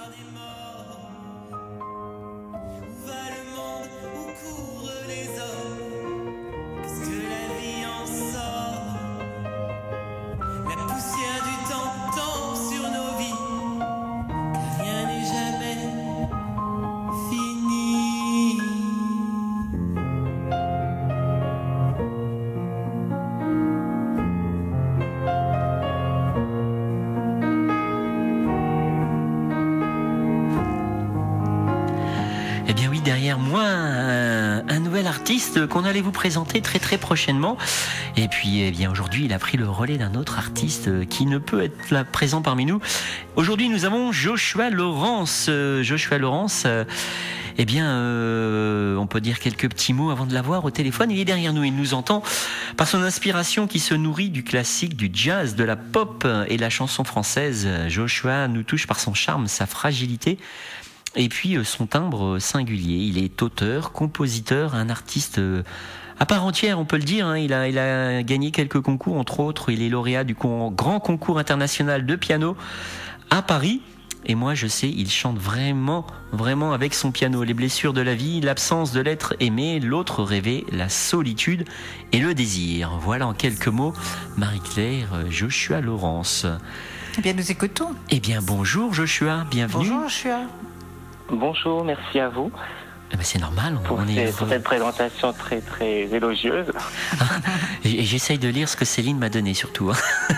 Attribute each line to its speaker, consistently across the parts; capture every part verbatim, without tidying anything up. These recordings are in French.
Speaker 1: Derrière moi, un, un nouvel artiste qu'on allait vous présenter très très prochainement. Et puis, eh bien, aujourd'hui, il a pris le relais d'un autre artiste qui ne peut être là présent parmi nous. Aujourd'hui, nous avons Joshua Lawrence. Euh, Joshua Lawrence, euh, eh bien, euh, on peut dire quelques petits mots avant de l'avoir au téléphone. Il est derrière nous, il nous entend par son inspiration qui se nourrit du classique, du jazz, de la pop et de la chanson française. Joshua nous touche par son charme, sa fragilité. Et puis son timbre singulier. Il est auteur, compositeur, un artiste à part entière, on peut le dire. Il a, il a gagné quelques concours, entre autres. Il est lauréat du grand concours international de piano à Paris. Et moi, je sais, il chante vraiment, vraiment avec son piano. Les blessures de la vie, l'absence de l'être aimé, l'autre rêvé, la solitude et le désir. Voilà en quelques mots, Marie-Claire Joshua Lawrence.
Speaker 2: Eh bien, nous écoutons.
Speaker 1: Eh bien, bonjour Joshua, bienvenue.
Speaker 2: Bonjour Joshua.
Speaker 3: Bonjour, merci à vous.
Speaker 1: Eh ben c'est normal. On,
Speaker 3: pour,
Speaker 1: on
Speaker 3: ces,
Speaker 1: est...
Speaker 3: pour cette présentation très très élogieuse.
Speaker 1: Ah, et j'essaye de lire ce que Céline m'a donné surtout. Hein.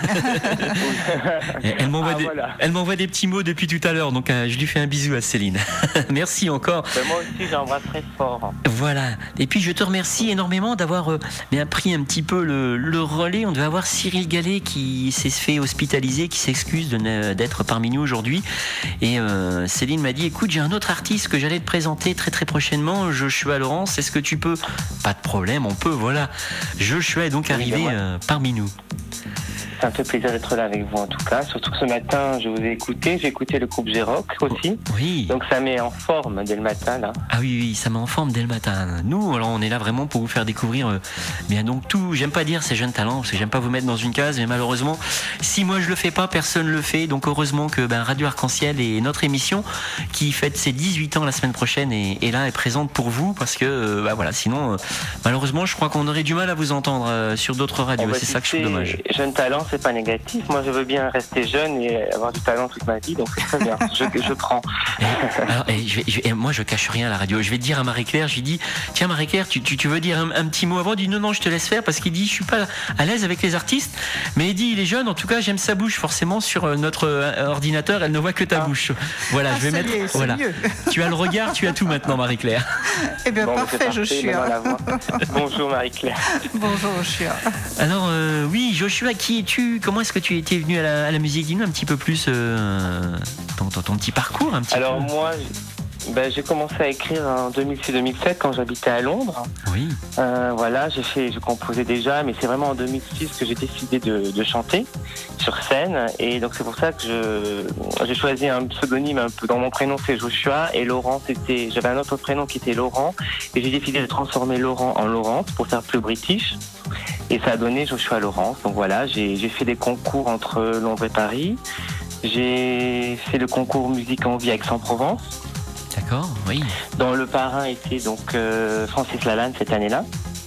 Speaker 1: Elle m'envoie ah, des, voilà. elle m'envoie des petits mots depuis tout à l'heure, donc euh, je lui fais un bisou à Céline. Merci encore.
Speaker 3: Ben, moi aussi, j'embrasse très fort.
Speaker 1: Voilà. Et puis je te remercie énormément d'avoir euh, bien pris un petit peu le, le relais. On devait avoir Cyril Gallet qui s'est fait hospitaliser, qui s'excuse de ne, d'être parmi nous aujourd'hui. Et euh, Céline m'a dit, écoute, j'ai un autre artiste que j'allais te présenter très très prochainement. Joshua Lawrence, est-ce que tu peux? Pas de problème, on peut, voilà. Joshua est donc arrivé euh, parmi nous.
Speaker 3: Ça me fait plaisir d'être là avec vous en tout cas, surtout que ce matin je vous ai écouté, j'ai écouté le groupe G-Rock aussi,
Speaker 1: oh, oui.
Speaker 3: Donc ça met en forme dès le matin là.
Speaker 1: Ah oui, oui, ça met en forme dès le matin. Nous, alors on est là vraiment pour vous faire découvrir euh, bien donc tout, j'aime pas dire ces jeunes talents, parce que j'aime pas vous mettre dans une case, mais malheureusement, si moi je le fais pas, personne le fait, donc heureusement que ben, Radio Arc-en-Ciel et notre émission qui fête ses dix-huit ans la semaine prochaine est, est là, est présente pour vous, parce que euh, ben, voilà, sinon euh, malheureusement je crois qu'on aurait du mal à vous entendre euh, sur d'autres radios, oh, bah, c'est ça que je trouve dommage.
Speaker 3: Jeune talent, c'est pas négatif. Moi, je veux bien rester jeune et avoir du talent toute ma vie, donc c'est très bien. Je, je prends.
Speaker 1: Et, alors, et je vais, je vais, et moi, je cache rien à la radio. Je vais dire à Marie-Claire, je lui dis, tiens, Marie-Claire, tu, tu, tu veux dire un, un petit mot avant? Il dit, non, non, je te laisse faire, parce qu'il dit, je suis pas à l'aise avec les artistes, mais il dit, il est jeune, en tout cas, j'aime sa bouche. Forcément, sur notre ordinateur, elle ne voit que ta ah. bouche. Voilà,
Speaker 2: ah,
Speaker 1: je vais mettre.
Speaker 2: Lié,
Speaker 1: voilà.
Speaker 2: Mieux.
Speaker 1: Tu as le regard, tu as tout maintenant, Marie-Claire.
Speaker 2: Eh bien, bon, parfait, Joshua.
Speaker 3: Bonjour, Marie-Claire.
Speaker 2: Bonjour, Joshua.
Speaker 1: Alors, euh, oui, Joshua, qui es-tu? Comment est-ce que tu étais venu à la, à la musique? Dis-nous un petit peu plus euh, ton, ton, ton petit parcours. Un petit
Speaker 3: Alors,
Speaker 1: peu.
Speaker 3: moi, ben, j'ai commencé à écrire en deux mille six deux mille sept quand j'habitais à Londres.
Speaker 1: Oui.
Speaker 3: Euh, voilà, j'ai fait, je composais déjà, mais c'est vraiment en deux mille six que j'ai décidé de, de chanter sur scène. Et donc, c'est pour ça que je, j'ai choisi un pseudonyme un peu. Dans mon prénom, c'est Joshua. Et Laurent, c'était, j'avais un autre prénom qui était Laurent. Et j'ai décidé de transformer Laurent en Laurence pour faire plus british. Et ça a donné Joshua Lawrence. Donc voilà, j'ai, j'ai fait des concours entre Londres et Paris. J'ai fait le concours Musique en Vie à Aix-en-Provence.
Speaker 1: D'accord, oui.
Speaker 3: Dont le parrain était donc euh, Francis Lalanne cette année-là.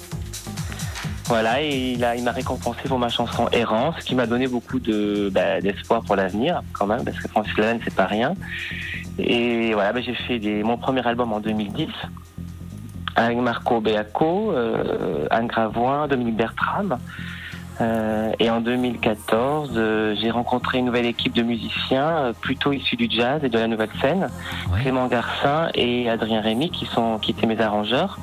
Speaker 3: Voilà, et il, a, il m'a récompensé pour ma chanson Errance, qui m'a donné beaucoup de, bah, d'espoir pour l'avenir, quand même, parce que Francis Lalanne, c'est pas rien. Et voilà, bah, j'ai fait des, mon premier album en deux mille dix, avec Marco Beaco, euh, Anne Gravoin, Dominique Bertram. Euh, et en deux mille quatorze, euh, j'ai rencontré une nouvelle équipe de musiciens, euh, plutôt issus du jazz et de la nouvelle scène. Ouais. Clément Garcin et Adrien Rémy, qui, sont, qui étaient mes arrangeurs.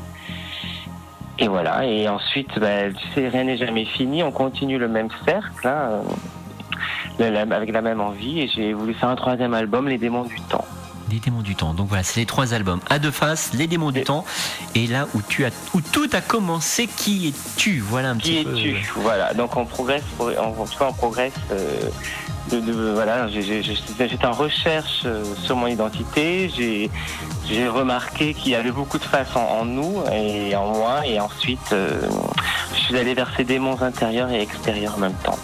Speaker 3: Et voilà, et ensuite, bah, tu sais, rien n'est jamais fini, on continue le même cercle, hein, euh, avec la même envie, et j'ai voulu faire un troisième album, Les Démons du Temps.
Speaker 1: Les Démons du Temps. Donc voilà, c'est les trois albums. À deux faces, Les Démons du et... Temps. Et là où tu as, où tout a commencé, qui es-tu? Voilà un
Speaker 3: qui
Speaker 1: petit peu.
Speaker 3: Qui es-tu? Voilà. Donc on progresse, on, tu vois, on progresse. Euh, de, de, voilà, j'ai, j'ai, j'étais en recherche euh, sur mon identité. J'ai, j'ai remarqué qu'il y avait beaucoup de faces en, en nous et en moi. Et ensuite, euh, je suis allé vers ces démons intérieurs et extérieurs en même temps.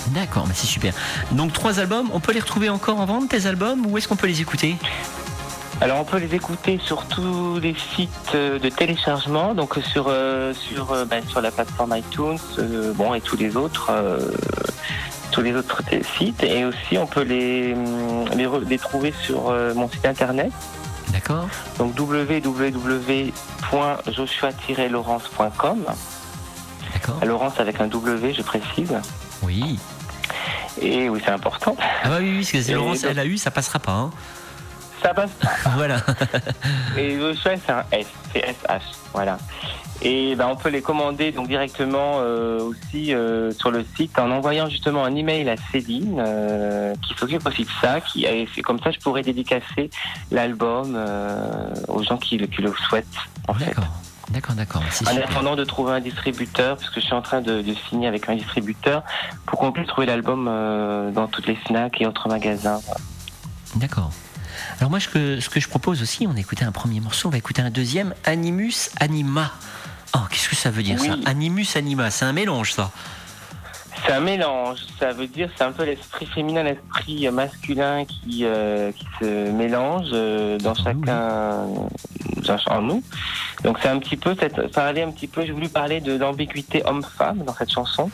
Speaker 1: D'accord, mais c'est super. Donc trois albums, on peut les retrouver encore en vente, tes albums, ou est-ce qu'on peut les écouter ?
Speaker 3: Alors on peut les écouter sur tous les sites de téléchargement, donc sur euh, sur euh, ben, sur la plateforme iTunes, euh, bon et tous les autres euh, tous les autres sites, et aussi on peut les les, les trouver sur euh, mon site internet.
Speaker 1: D'accord.
Speaker 3: Donc w w w point joshua tiret laurence point com.
Speaker 1: D'accord.
Speaker 3: Laurence avec un W, je précise.
Speaker 1: Oui.
Speaker 3: Et oui, c'est important.
Speaker 1: Ah bah oui, oui, parce que c'est Laurence,
Speaker 3: donc,
Speaker 1: L A U, ça passera pas. Hein.
Speaker 3: Ça passe pas.
Speaker 1: Voilà.
Speaker 3: Et Joshua, c'est un S, c'est S H, voilà. Et ben, on peut les commander donc directement euh, aussi euh, sur le site en envoyant justement un email à Céline euh, qui s'occupe aussi de ça. Qui, c'est comme ça, je pourrais dédicacer l'album euh, aux gens qui, qui le souhaitent. En
Speaker 1: D'accord.
Speaker 3: fait.
Speaker 1: D'accord, d'accord. C'est
Speaker 3: en
Speaker 1: super.
Speaker 3: attendant de trouver un distributeur, parce que je suis en train de, de signer avec un distributeur pour qu'on puisse trouver l'album euh, dans toutes les Fnac et autres magasins.
Speaker 1: D'accord. Alors moi, ce que, ce que je propose aussi, on a écouté un premier morceau, on va écouter un deuxième, Animus Anima. Oh, qu'est-ce que ça veut dire, oui. ça Animus Anima, c'est un mélange, ça.
Speaker 3: C'est un mélange, ça veut dire, c'est un peu l'esprit féminin, l'esprit masculin qui, euh, qui se mélange euh, dans chacun, oui. en nous. Donc c'est un petit peu, cette, parler un petit peu, j'ai voulu parler de l'ambiguïté homme-femme dans cette chanson.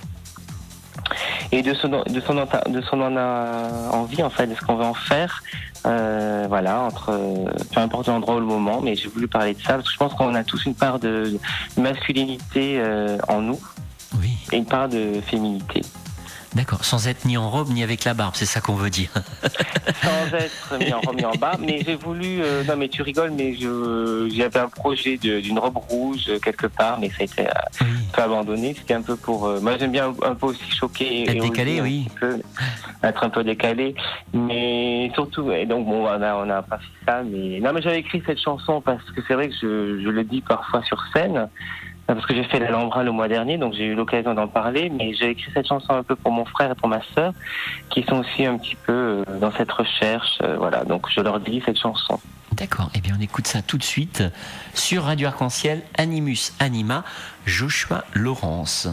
Speaker 3: Et de son, de son, de son en a envie, en fait, de ce qu'on veut en faire. Euh, voilà, entre peu importe l'endroit ou le moment, mais j'ai voulu parler de ça parce que je pense qu'on a tous une part de masculinité euh, en nous.
Speaker 1: Oui.
Speaker 3: Et une part de féminité.
Speaker 1: D'accord, sans être ni en robe ni avec la barbe, c'est ça qu'on veut dire.
Speaker 3: Sans être ni en robe ni en barbe, mais j'ai voulu... Euh, non mais tu rigoles, mais je, j'avais un projet de, d'une robe rouge euh, quelque part, mais ça a été euh, oui. un peu abandonné. C'était un peu pour... Euh, moi j'aime bien un, un peu aussi choquer.
Speaker 1: Être décalé, oui.
Speaker 3: Un peu, être un peu décalé, mais surtout... Et donc bon, on a, on a pas fait ça, mais... Non mais j'avais écrit cette chanson parce que c'est vrai que je, je le dis parfois sur scène, parce que j'ai fait l'Alhambra le mois dernier, donc j'ai eu l'occasion d'en parler, mais j'ai écrit cette chanson un peu pour mon frère et pour ma sœur, qui sont aussi un petit peu dans cette recherche, euh, voilà, donc je leur dis cette chanson.
Speaker 1: D'accord, eh bien on écoute ça tout de suite sur Radio Arc-en-Ciel, Animus Anima, Joshua Laurence.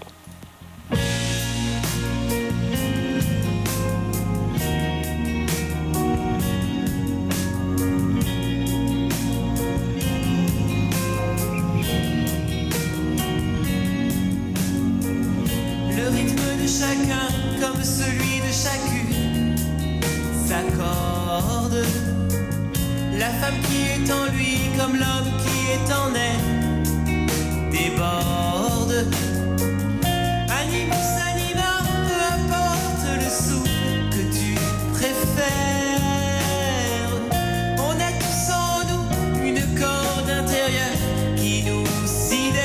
Speaker 4: Chacun comme celui de chacune s'accorde. La femme qui est en lui comme l'homme qui est en elle déborde. Animus anima, peu importe le souffle que tu préfères. On a tous en nous une corde intérieure qui nous sidère.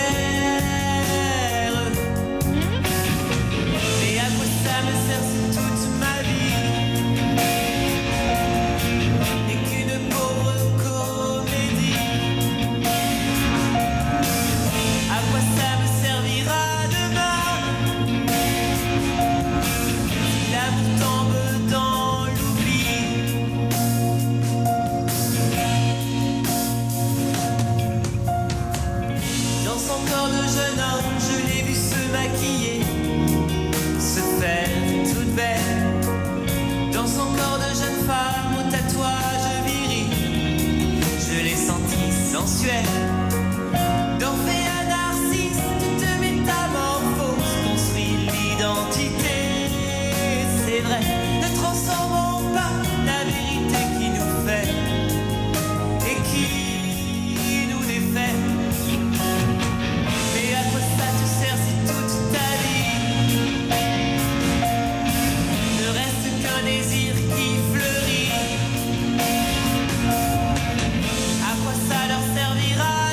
Speaker 4: Ça me sert sur toute ma vie et qu'une pauvre comédie. À quoi ça me servira demain si l'amour tombe dans l'oubli? Dans son corps de jeune homme, je l'ai vu se maquiller, se faire toute belle. Dans son corps de jeune femme au tatouage viril, je l'ai senti sensuelle. D'Orphée à Narcisse, toute métamorphose construit l'identité. C'est vrai, ne transformons pas la vérité qui nous fait et qui nous défait. Mais à quoi ça te sert si toute ta vie ne reste qu'un désir qui fleurit? À quoi ça leur servira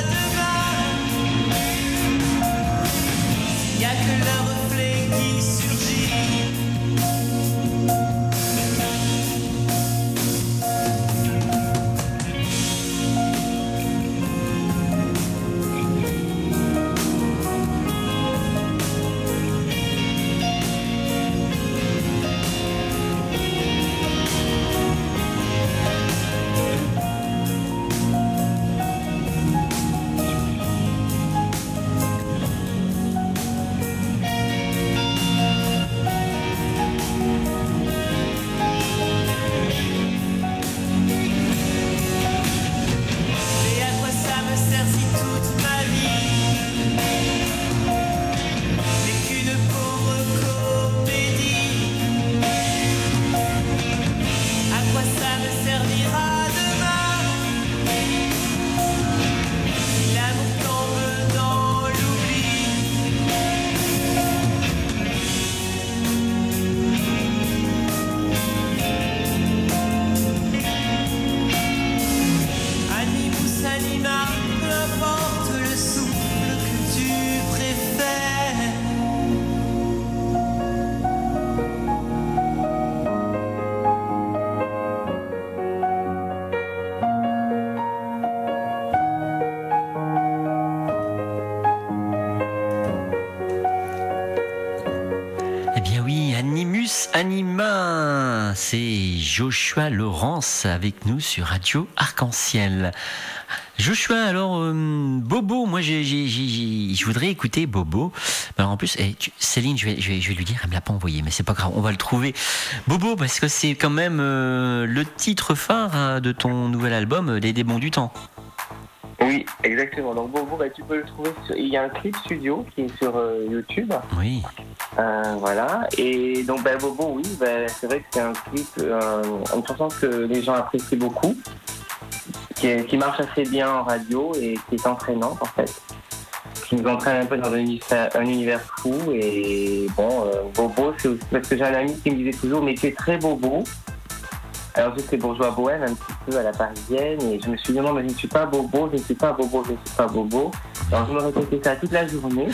Speaker 1: Anima, c'est Joshua Laurence avec nous sur Radio Arc-en-Ciel. Joshua, alors euh, Bobo, moi j'ai, j'ai, j'ai, je voudrais écouter Bobo. Alors en plus, eh, tu, Céline, je vais, je vais, je vais lui dire, elle me l'a pas envoyé, mais c'est pas grave, on va le trouver. Bobo, parce que c'est quand même euh, le titre phare hein, de ton nouvel album, Les Démons du Temps.
Speaker 3: Oui, exactement. Donc Bobo, bah, tu peux le trouver. Sur... Il y a un clip studio qui est sur euh, YouTube.
Speaker 1: Oui.
Speaker 3: Euh, voilà. Et donc bah, Bobo, oui, bah, c'est vrai que c'est un clip, euh, une chanson que les gens apprécient beaucoup, qui, est, qui marche assez bien en radio et qui est entraînante en fait, qui nous entraîne un peu dans un univers, un univers fou. Et bon, euh, Bobo, c'est aussi parce que j'ai un ami qui me disait toujours, mais tu es très Bobo. Alors j'étais bourgeois bohème un petit peu à la parisienne et je me suis dit non mais je ne suis pas Bobo, je ne suis pas Bobo, je ne suis pas Bobo. Alors je me répétais ça toute la journée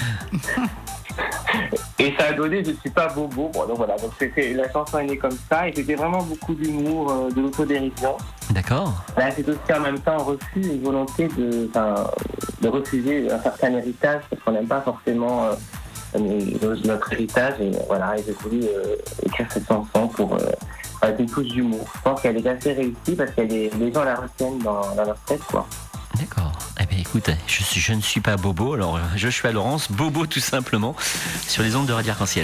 Speaker 3: et ça a donné je ne suis pas Bobo. Bon donc voilà, donc c'était, la chanson est née comme ça et c'était vraiment beaucoup d'humour, euh, de l'autodérision. D'accord. Là c'est aussi en même temps un refus, une volonté de, de refuser un certain héritage parce qu'on n'aime pas forcément euh, notre héritage et voilà, et j'ai voulu euh, écrire cette chanson pour... Euh, avec une touche d'humour. Je pense qu'elle est assez réussie parce que les gens la retiennent dans, dans leur tête, quoi.
Speaker 1: D'accord. Eh bien, écoute, je, suis, je ne suis pas Bobo, alors Joshua Laurence, Bobo tout simplement, sur les ondes de Radio Arc-en-Ciel.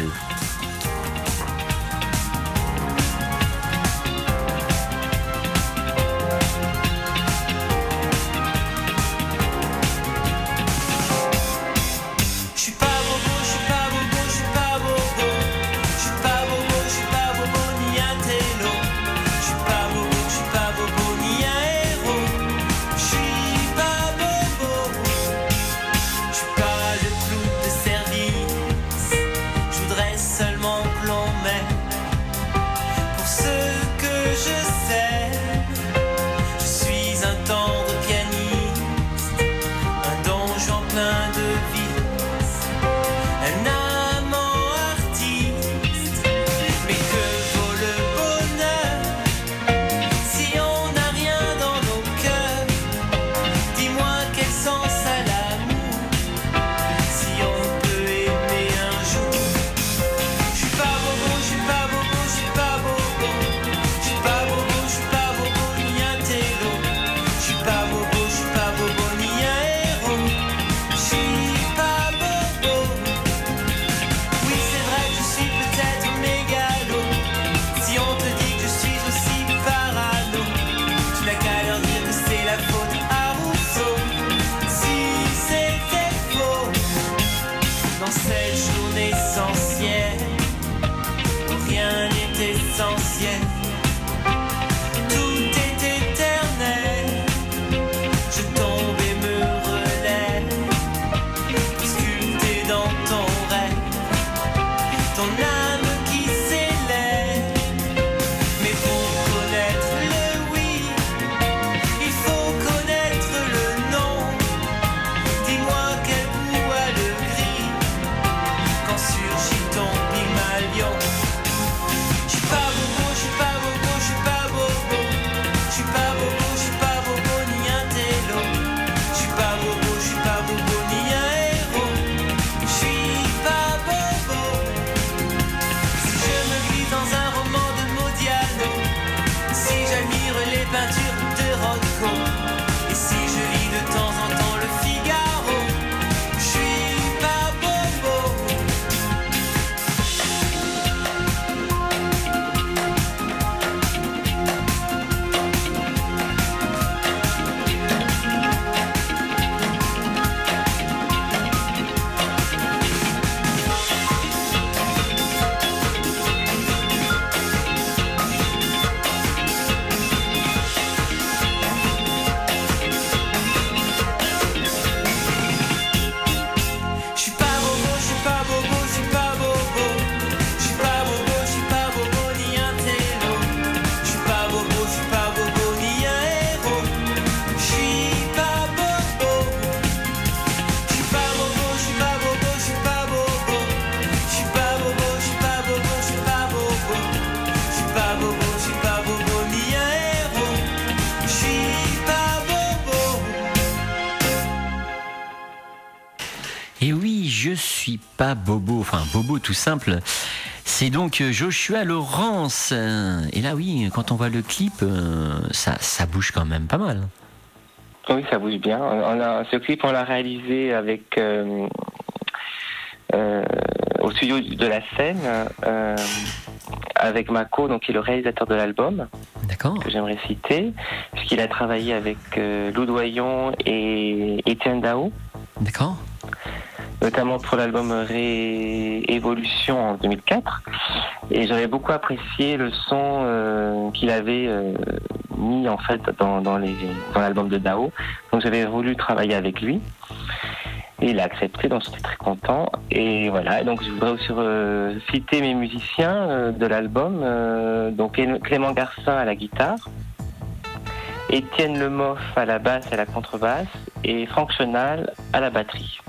Speaker 1: Et oui, je suis pas Bobo, enfin Bobo tout simple. C'est donc Joshua Lawrence. Et là, oui, quand on voit le clip, ça, ça bouge quand même pas mal.
Speaker 3: Oui, ça bouge bien. On a, ce clip, on l'a réalisé avec euh, euh, au studio de la Seine, euh, avec Mako, donc qui est le réalisateur de l'album.
Speaker 1: D'accord. Que
Speaker 3: j'aimerais citer, puisqu'il a travaillé avec euh, Lou Doyon et Étienne Dao.
Speaker 1: D'accord.
Speaker 3: Notamment pour l'album Révolution en deux mille quatre. Et j'avais beaucoup apprécié le son euh, qu'il avait euh, mis en fait dans, dans, les, dans l'album de Dao. Donc j'avais voulu travailler avec lui. Et il a accepté, donc j'étais très content. Et voilà, donc je voudrais aussi euh, citer mes musiciens euh, de l'album. Euh, donc Clément Garcin à la guitare, Étienne Lemoff à la basse et à la contrebasse, et Franck Chenal à la batterie.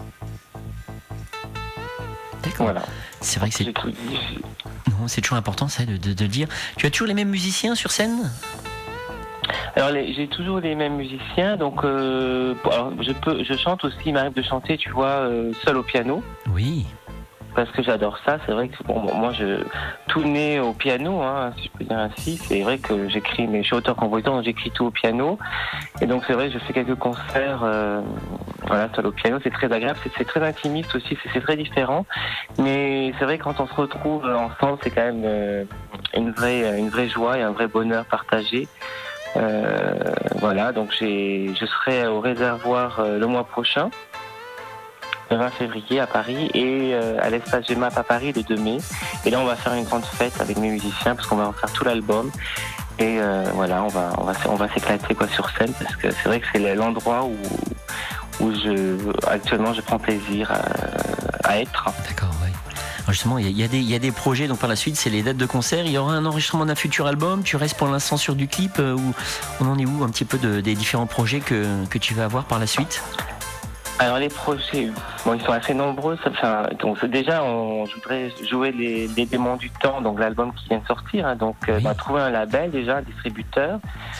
Speaker 1: D'accord. Voilà. C'est vrai que c'est... Non, c'est toujours important ça de, de, de dire. Tu as toujours les mêmes musiciens sur scène ?
Speaker 3: Alors les, j'ai toujours les mêmes musiciens, donc euh, alors, je peux, je chante aussi, il m'arrive de chanter, tu vois, euh, seul au piano.
Speaker 1: Oui.
Speaker 3: Parce que j'adore ça, c'est vrai que bon, moi je tout né au piano, hein, si je peux dire ainsi. C'est vrai que j'écris, mais je suis auteur-compositeur, donc j'écris tout au piano. Et donc c'est vrai que je fais quelques concerts, euh, voilà, seul au piano, c'est très agréable, c'est, c'est très intimiste aussi, c'est, c'est très différent. Mais c'est vrai que quand on se retrouve ensemble, c'est quand même euh, une vraie, une vraie joie et un vrai bonheur partagé. Euh, voilà, donc j'ai, je serai au Réservoir euh, le mois prochain, le vingt février à Paris, et euh, à l'espace G M A P à Paris le deux mai. Et là, on va faire une grande fête avec mes musiciens parce qu'on va en faire tout l'album. Et euh, voilà, on va, on va, on va s'éclater quoi sur scène parce que c'est vrai que c'est l'endroit où, où je, actuellement, je prends plaisir à, à être.
Speaker 1: D'accord, oui. Alors justement, il y, y, y a des projets, donc par la suite, c'est les dates de concert. Il y aura un enregistrement d'un futur album. Tu restes pour l'instant sur du clip euh, ou on en est où un petit peu de, des différents projets que, que tu vas avoir par la suite ?
Speaker 3: Alors les projets, bon, ils sont assez nombreux. Enfin, donc déjà, on, je voudrais jouer les, les démons du temps, donc l'album qui vient de sortir. Hein, donc, oui. euh, bah, trouver un label déjà, un distributeur.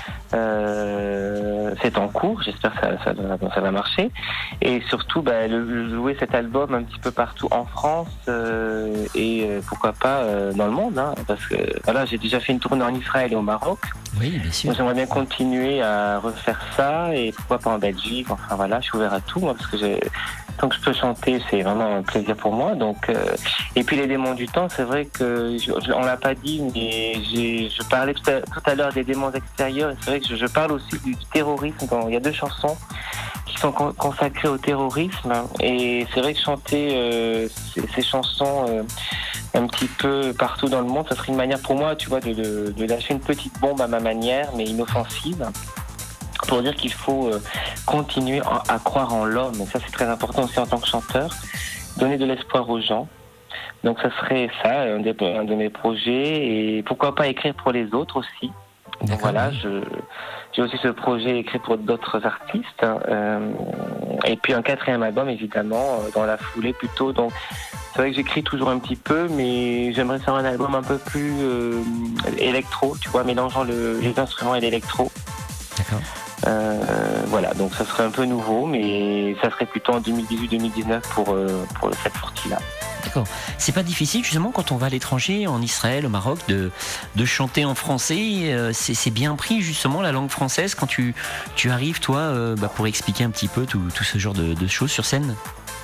Speaker 3: Euh, c'est en cours. J'espère que ça, ça, ça va marcher. Et surtout, bah, le, jouer cet album un petit peu partout en France euh, et euh, pourquoi pas euh, dans le monde, hein, parce que voilà, j'ai déjà fait une tournée en Israël et au Maroc.
Speaker 1: Oui, bien sûr.
Speaker 3: Donc, j'aimerais bien continuer à refaire ça et pourquoi pas en Belgique. Enfin voilà, je suis ouvert à tout, moi, parce que j'ai, tant que je peux chanter, c'est vraiment un plaisir pour moi. Donc, euh, et puis les démons du temps, c'est vrai que je, je, on l'a pas dit, mais j'ai, je parlais tout à, tout à l'heure des démons extérieurs. Et c'est vrai que je, je parle aussi du terrorisme. Dans, il y a deux chansons qui sont con, consacrées au terrorisme. Et c'est vrai que chanter euh, ces, ces chansons euh, un petit peu partout dans le monde, ça serait une manière pour moi, tu vois, de, de, de lâcher une petite bombe à ma manière, mais inoffensive, pour dire qu'il faut euh, continuer à, à croire en l'homme. Et ça, c'est très important aussi en tant que chanteur, donner de l'espoir aux gens. Donc ça serait ça, un de, un de mes projets, et pourquoi pas écrire pour les autres aussi. Donc voilà, je, j'ai aussi ce projet écrit pour d'autres artistes, euh, et puis un quatrième album évidemment dans la foulée plutôt. Donc c'est vrai que j'écris toujours un petit peu, mais j'aimerais faire un album un peu plus euh, électro, tu vois, mélangeant le, les instruments et l'électro.
Speaker 1: D'accord.
Speaker 3: Euh, voilà, donc ça serait un peu nouveau, mais ça serait plutôt en deux mille dix-huit deux mille dix-neuf pour, euh, pour cette sortie-là.
Speaker 1: D'accord. C'est pas difficile justement quand on va à l'étranger, en Israël, au Maroc, de, de chanter en français. Euh, c'est, c'est bien pris justement la langue française quand tu, tu arrives toi euh, bah, pour expliquer un petit peu tout, tout ce genre de, de choses sur scène.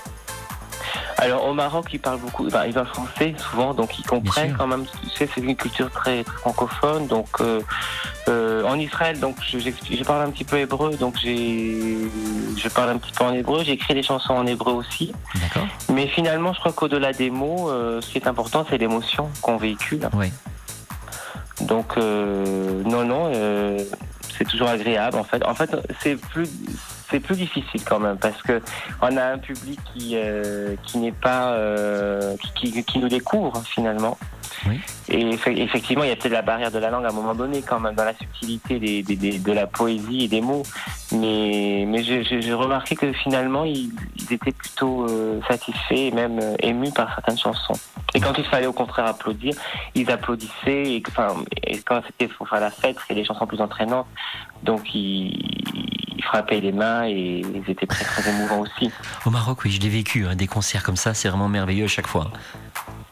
Speaker 3: Alors au Maroc, ils parlent beaucoup, enfin, ils parlent français souvent, donc ils comprennent quand même. Tu sais, c'est une culture très, très francophone. Donc euh, euh, en Israël, donc je, je parle un petit peu hébreu, donc j'ai, je parle un petit peu en hébreu. J'ai écrit des chansons en hébreu aussi.
Speaker 1: D'accord.
Speaker 3: Mais finalement, je crois qu'au-delà des mots, euh, ce qui est important, c'est l'émotion qu'on véhicule.
Speaker 1: Oui.
Speaker 3: Donc euh, non, non, euh, c'est toujours agréable. En fait, en fait, c'est plus. C'est plus difficile quand même parce que on a un public qui euh, qui n'est pas euh, qui, qui, qui nous découvre finalement.
Speaker 1: Oui.
Speaker 3: Et effectivement, il y a peut-être la barrière de la langue à un moment donné quand même dans la subtilité des, des, des, de la poésie et des mots. Mais mais j'ai, j'ai remarqué que finalement ils, ils étaient plutôt euh, satisfaits et même euh, émus par certaines chansons. Et quand il fallait au contraire applaudir, ils applaudissaient. Et, enfin, et quand c'était pour faire la fête, c'était des chansons plus entraînantes. Donc ils Ils frappaient les mains et ils étaient très très émouvants aussi.
Speaker 1: Au Maroc, oui, je l'ai vécu, hein, des concerts comme ça, c'est vraiment merveilleux à chaque fois.
Speaker 3: Oui,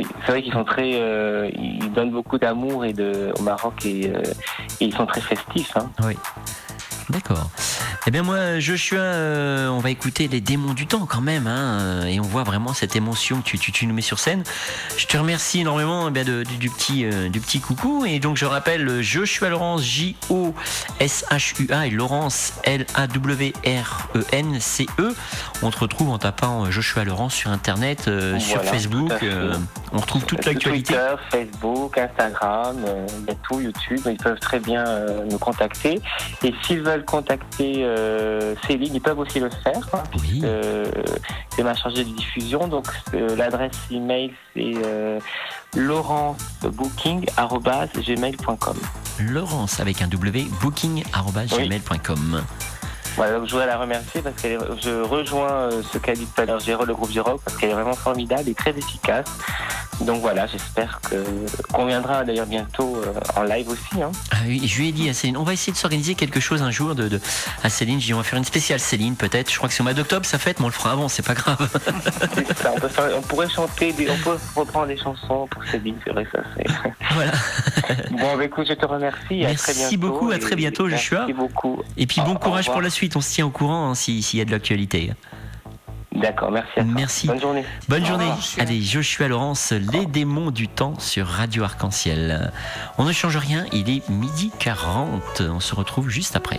Speaker 3: Oui, c'est vrai qu'ils sont très, euh, ils donnent beaucoup d'amour et de au Maroc et, euh, et ils sont très festifs. Hein.
Speaker 1: Oui. D'accord. Eh bien moi, Joshua, euh, on va écouter les démons du temps quand même, hein, et on voit vraiment cette émotion que tu, tu, tu nous mets sur scène. Je te remercie énormément eh bien, de, du, du, petit, euh, du petit coucou. Et donc je rappelle Joshua Laurence, J O S H U A et Laurence, L A W R E N C E. On te retrouve en tapant Joshua Laurence sur Internet, euh, voilà, sur Facebook. Euh, on retrouve toute l'actualité.
Speaker 3: Twitter, Facebook, Instagram, euh, il y a tout, YouTube. Ils peuvent très bien euh, nous contacter. Et s'ils veulent contacter euh, Céline, ils peuvent aussi le faire, hein, oui. puisque euh, c'est ma chargée de diffusion. Donc euh, l'adresse email c'est euh, laurence-booking arobase gmail point com.
Speaker 1: Laurence avec un W, booking arobase gmail point com.
Speaker 3: Voilà, donc je voudrais la remercier parce que je rejoins ce qu'a dit tout à l'heure Géraud, le groupe Géraud, parce qu'elle est vraiment formidable et très efficace. Donc voilà, j'espère que qu'on viendra d'ailleurs bientôt euh, en live aussi. Hein.
Speaker 1: Ah oui, je lui ai dit à Céline, on va essayer de s'organiser quelque chose un jour de, de à Céline. J'ai dit on va faire une spéciale Céline peut-être. Je crois que c'est au mois d'octobre ça fête, mais on le fera avant, c'est pas grave.
Speaker 3: C'est ça, on, peut faire, on pourrait chanter, des, on peut reprendre des chansons pour Céline, c'est vrai que ça c'est.
Speaker 1: Voilà.
Speaker 3: Bon, bah, écoute, je te remercie.
Speaker 1: Merci à très bientôt, beaucoup, à très bientôt, Joshua.
Speaker 3: Merci beaucoup.
Speaker 1: Et puis bon courage pour la suite. On se tient au courant hein, s'il si y a de l'actualité.
Speaker 3: D'accord, merci à toi.
Speaker 1: Merci.
Speaker 3: Bonne journée.
Speaker 1: Bonne journée. Joshua. Allez, Joshua Laurence, les démons du temps sur Radio Arc-en-Ciel. On ne change rien, il est midi quarante. On se retrouve juste après.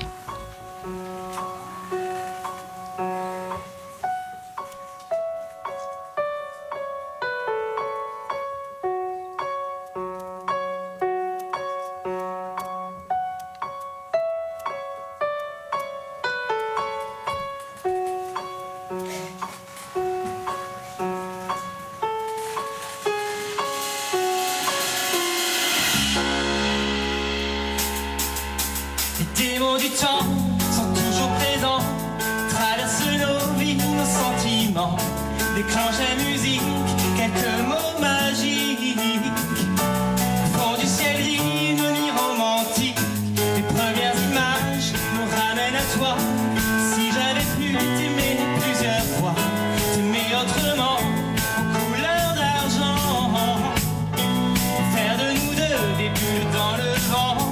Speaker 4: Les démons du temps sont toujours présents, traversent nos vies, nos sentiments, déclenchent la musique, quelques mots magiques, font du ciel une nuit romantique, les premières images nous ramènent à toi. Si j'avais pu t'aimer plusieurs fois, t'aimer autrement, aux couleurs d'argent, faire de nous deux des bulles dans le vent.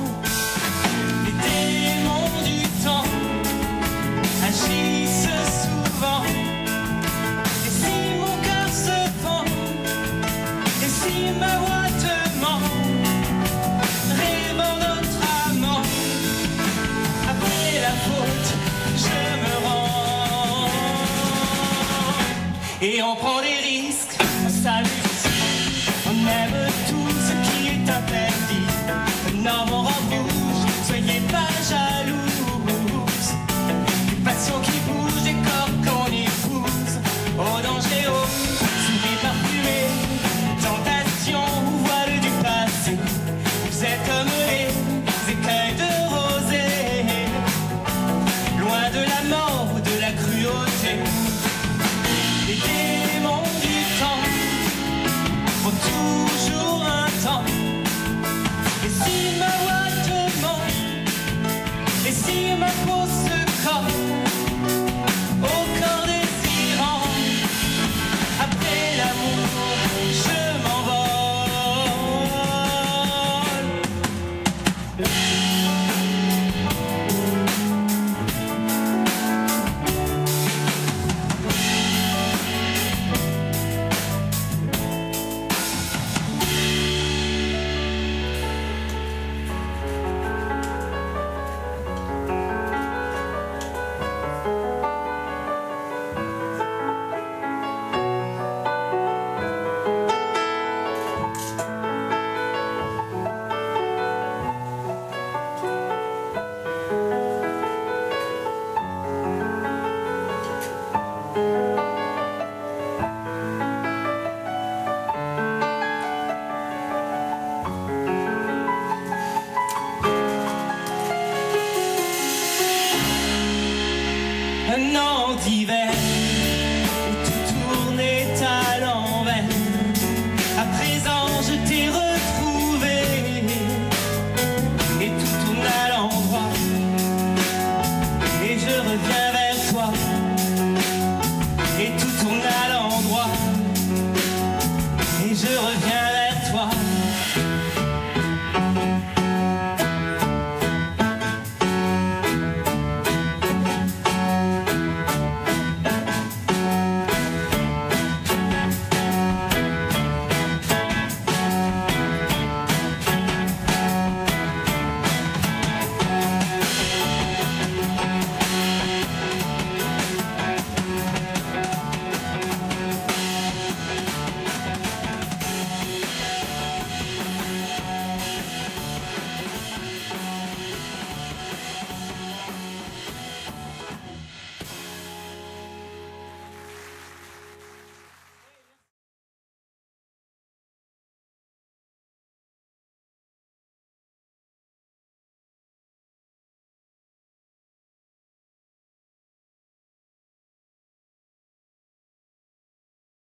Speaker 4: Agissent souvent. Et si mon cœur se fend, et si ma voix te ment, rêvant notre amant, après la faute je me rends, et on prend des